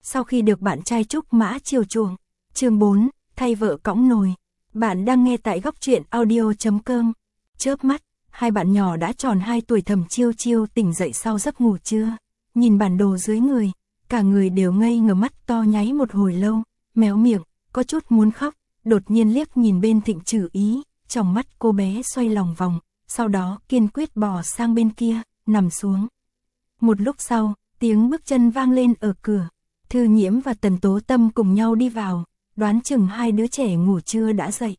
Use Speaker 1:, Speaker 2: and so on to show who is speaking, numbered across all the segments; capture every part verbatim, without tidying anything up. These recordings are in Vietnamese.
Speaker 1: sau khi được bạn trai Trúc Mã chiều chuộng. Chương bốn, thay vợ cõng nồi. Bạn đang nghe tại góc truyện audio chấm com. Chớp mắt, hai bạn nhỏ đã tròn hai tuổi. Thẩm Chiêu Chiêu tỉnh dậy sau giấc ngủ trưa, nhìn bản đồ dưới người, cả người đều ngây ngơ, mắt to nháy một hồi lâu, méo miệng, có chút muốn khóc, đột nhiên liếc nhìn bên Thịnh Trử Ý, trong mắt cô bé xoay lòng vòng, sau đó kiên quyết bò sang bên kia, nằm xuống. Một lúc sau, tiếng bước chân vang lên ở cửa, Thư Nhiễm và Tần Tố Tâm cùng nhau đi vào, đoán chừng hai đứa trẻ ngủ trưa đã dậy.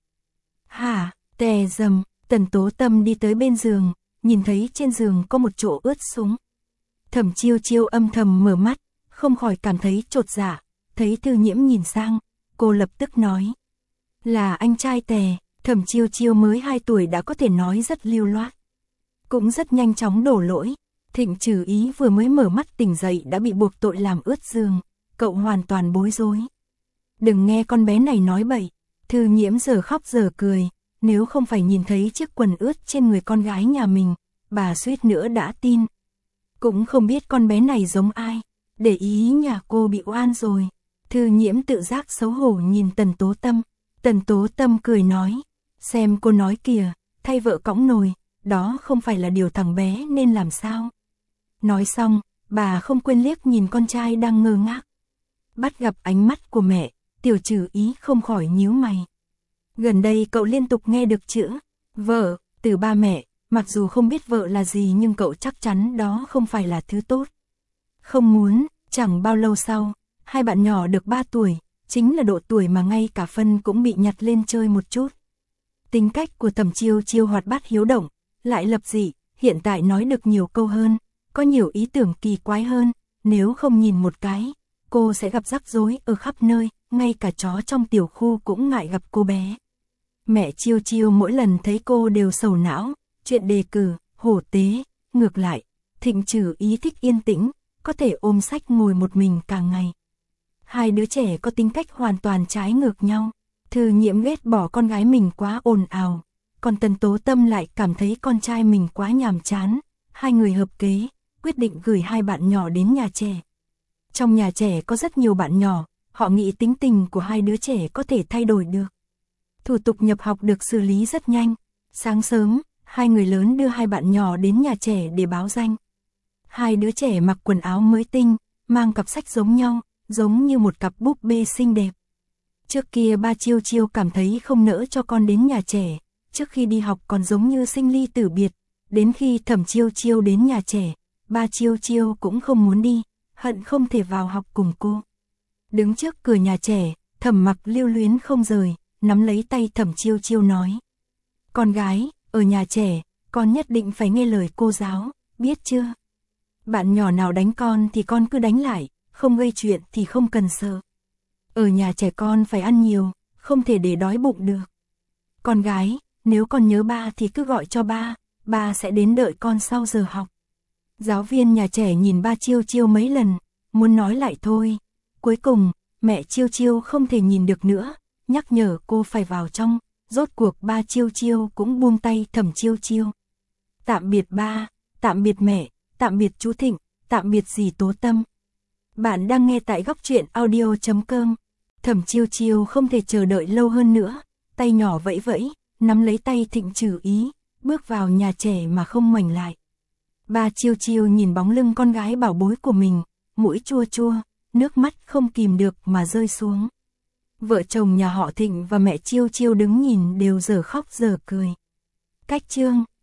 Speaker 1: Hả, tè dầm, Tần Tố Tâm đi tới bên giường, nhìn thấy trên giường có một chỗ ướt sũng. Thẩm Chiêu Chiêu âm thầm mở mắt, không khỏi cảm thấy chột dạ, thấy Thư Nhiễm nhìn sang, cô lập tức nói. Là anh trai Tè. Thẩm Chiêu Chiêu mới hai tuổi đã có thể nói rất lưu loát, cũng rất nhanh chóng đổ lỗi. Thịnh Trử Ý vừa mới mở mắt tỉnh dậy đã bị buộc tội làm ướt giường, cậu hoàn toàn bối rối. Đừng nghe con bé này nói bậy. Thư Nhiễm giờ khóc giờ cười, nếu không phải nhìn thấy chiếc quần ướt trên người con gái nhà mình, bà suýt nữa đã tin. Cũng không biết con bé này giống ai, để ý nhà cô bị oan rồi. Thư Nhiễm tự giác xấu hổ nhìn Tần Tố Tâm. Tần Tố Tâm cười nói, xem cô nói kìa, thay vợ cõng nồi, đó không phải là điều thằng bé nên làm sao. Nói xong, bà không quên liếc nhìn con trai đang ngơ ngác. Bắt gặp ánh mắt của mẹ, Tiểu Trử Ý không khỏi nhíu mày. Gần đây cậu liên tục nghe được chữ vợ từ ba mẹ, mặc dù không biết vợ là gì nhưng cậu chắc chắn đó không phải là thứ tốt. Không muốn, chẳng bao lâu sau, hai bạn nhỏ được ba tuổi, chính là độ tuổi mà ngay cả phân cũng bị nhặt lên chơi một chút. Tính cách của Thẩm Chiêu Chiêu hoạt bát hiếu động, lại lập dị, hiện tại nói được nhiều câu hơn, có nhiều ý tưởng kỳ quái hơn, nếu không nhìn một cái, cô sẽ gặp rắc rối ở khắp nơi, ngay cả chó trong tiểu khu cũng ngại gặp cô bé. Mẹ Chiêu Chiêu mỗi lần thấy cô đều sầu não, chuyện đề cử, hổ tế, ngược lại, Thịnh Trử Ý thích yên tĩnh, có thể ôm sách ngồi một mình cả ngày. Hai đứa trẻ có tính cách hoàn toàn trái ngược nhau. Thư Nhiễm ghét bỏ con gái mình quá ồn ào, còn Tần Tố Tâm lại cảm thấy con trai mình quá nhàm chán. Hai người hợp kế, quyết định gửi hai bạn nhỏ đến nhà trẻ. Trong nhà trẻ có rất nhiều bạn nhỏ, họ nghĩ tính tình của hai đứa trẻ có thể thay đổi được. Thủ tục nhập học được xử lý rất nhanh. Sáng sớm, hai người lớn đưa hai bạn nhỏ đến nhà trẻ để báo danh. Hai đứa trẻ mặc quần áo mới tinh, mang cặp sách giống nhau, giống như một cặp búp bê xinh đẹp. Trước kia ba Chiêu Chiêu cảm thấy không nỡ cho con đến nhà trẻ, trước khi đi học còn giống như sinh ly tử biệt, đến khi Thẩm Chiêu Chiêu đến nhà trẻ, ba Chiêu Chiêu cũng không muốn đi, hận không thể vào học cùng cô. Đứng trước cửa nhà trẻ, Thẩm Mặc lưu luyến không rời, nắm lấy tay Thẩm Chiêu Chiêu nói. Con gái, ở nhà trẻ, con nhất định phải nghe lời cô giáo, biết chưa? Bạn nhỏ nào đánh con thì con cứ đánh lại, không gây chuyện thì không cần sợ. Ở nhà trẻ con phải ăn nhiều, không thể để đói bụng được. Con gái, nếu con nhớ ba thì cứ gọi cho ba, ba sẽ đến đợi con sau giờ học. Giáo viên nhà trẻ nhìn ba Chiêu Chiêu mấy lần, muốn nói lại thôi. Cuối cùng, mẹ Chiêu Chiêu không thể nhìn được nữa, nhắc nhở cô phải vào trong, rốt cuộc ba Chiêu Chiêu cũng buông tay Thẩm Chiêu Chiêu. Tạm biệt ba, tạm biệt mẹ, tạm biệt chú Thịnh, tạm biệt dì Tố Tâm. Bạn đang nghe tại góc truyện audio chấm com. Thẩm Chiêu Chiêu không thể chờ đợi lâu hơn nữa, tay nhỏ vẫy vẫy, nắm lấy tay Thịnh Trử Ý, bước vào nhà trẻ mà không ngoảnh lại. Ba Chiêu Chiêu nhìn bóng lưng con gái bảo bối của mình, mũi chua chua, nước mắt không kìm được mà rơi xuống. Vợ chồng nhà họ Thịnh và mẹ Chiêu Chiêu đứng nhìn đều giờ khóc giờ cười. Cách chương